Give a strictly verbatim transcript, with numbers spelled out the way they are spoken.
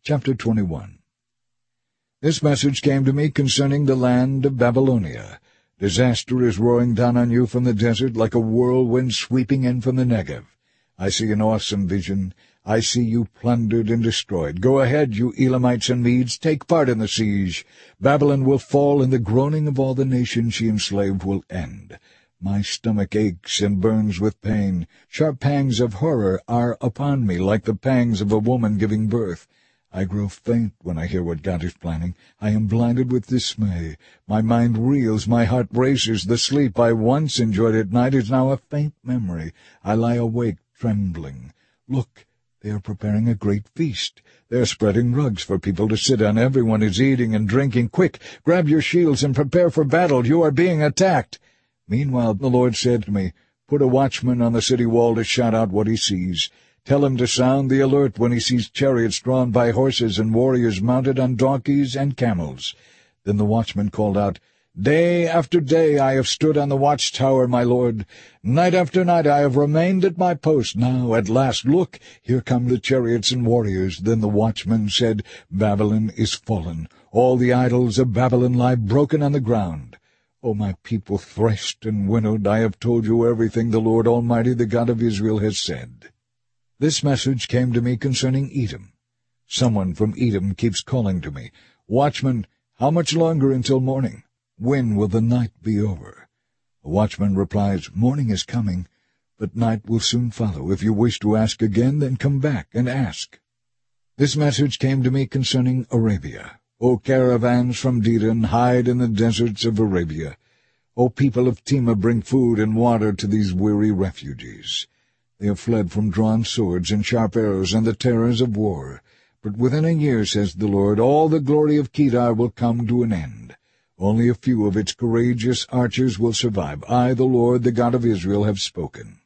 Chapter twenty-one. This message came to me concerning the land of Babylonia. Disaster is roaring down on you from the desert like a whirlwind sweeping in from the Negev. I see an awesome vision. I see you plundered and destroyed. Go ahead, you Elamites and Medes, take part in the siege. Babylon will fall, and the groaning of all the nations she enslaved will end. My stomach aches and burns with pain. Sharp pangs of horror are upon me, like the pangs of a woman giving birth. I grow faint when I hear what God is planning. I am blinded with dismay. My mind reels, my heart races. The sleep I once enjoyed at night is now a faint memory. I lie awake, trembling. Look, they are preparing a great feast. They are spreading rugs for people to sit on. Everyone is eating and drinking. Quick, grab your shields and prepare for battle. You are being attacked. Meanwhile the Lord said to me, Put a watchman on the city wall to shout out what he sees. Tell him to sound the alert when he sees chariots drawn by horses and warriors mounted on donkeys and camels. Then the watchman called out, Day after day I have stood on the watchtower, my lord. Night after night I have remained at my post. Now, at last, look, here come the chariots and warriors. Then the watchman said, Babylon is fallen. All the idols of Babylon lie broken on the ground. O my people threshed and winnowed, I have told you everything the Lord Almighty, the God of Israel, has said. This message came to me concerning Edom. Someone from Edom keeps calling to me, Watchman, how much longer until morning? When will the night be over? The watchman replies, Morning is coming, but night will soon follow. If you wish to ask again, then come back and ask. This message came to me concerning Arabia. O caravans from Dedan, hide in the deserts of Arabia. O people of Tema, bring food and water to these weary refugees. They have fled from drawn swords and sharp arrows and the terrors of war. But within a year, says the Lord, all the glory of Kedar will come to an end. Only a few of its courageous archers will survive. I, the Lord, the God of Israel, have spoken.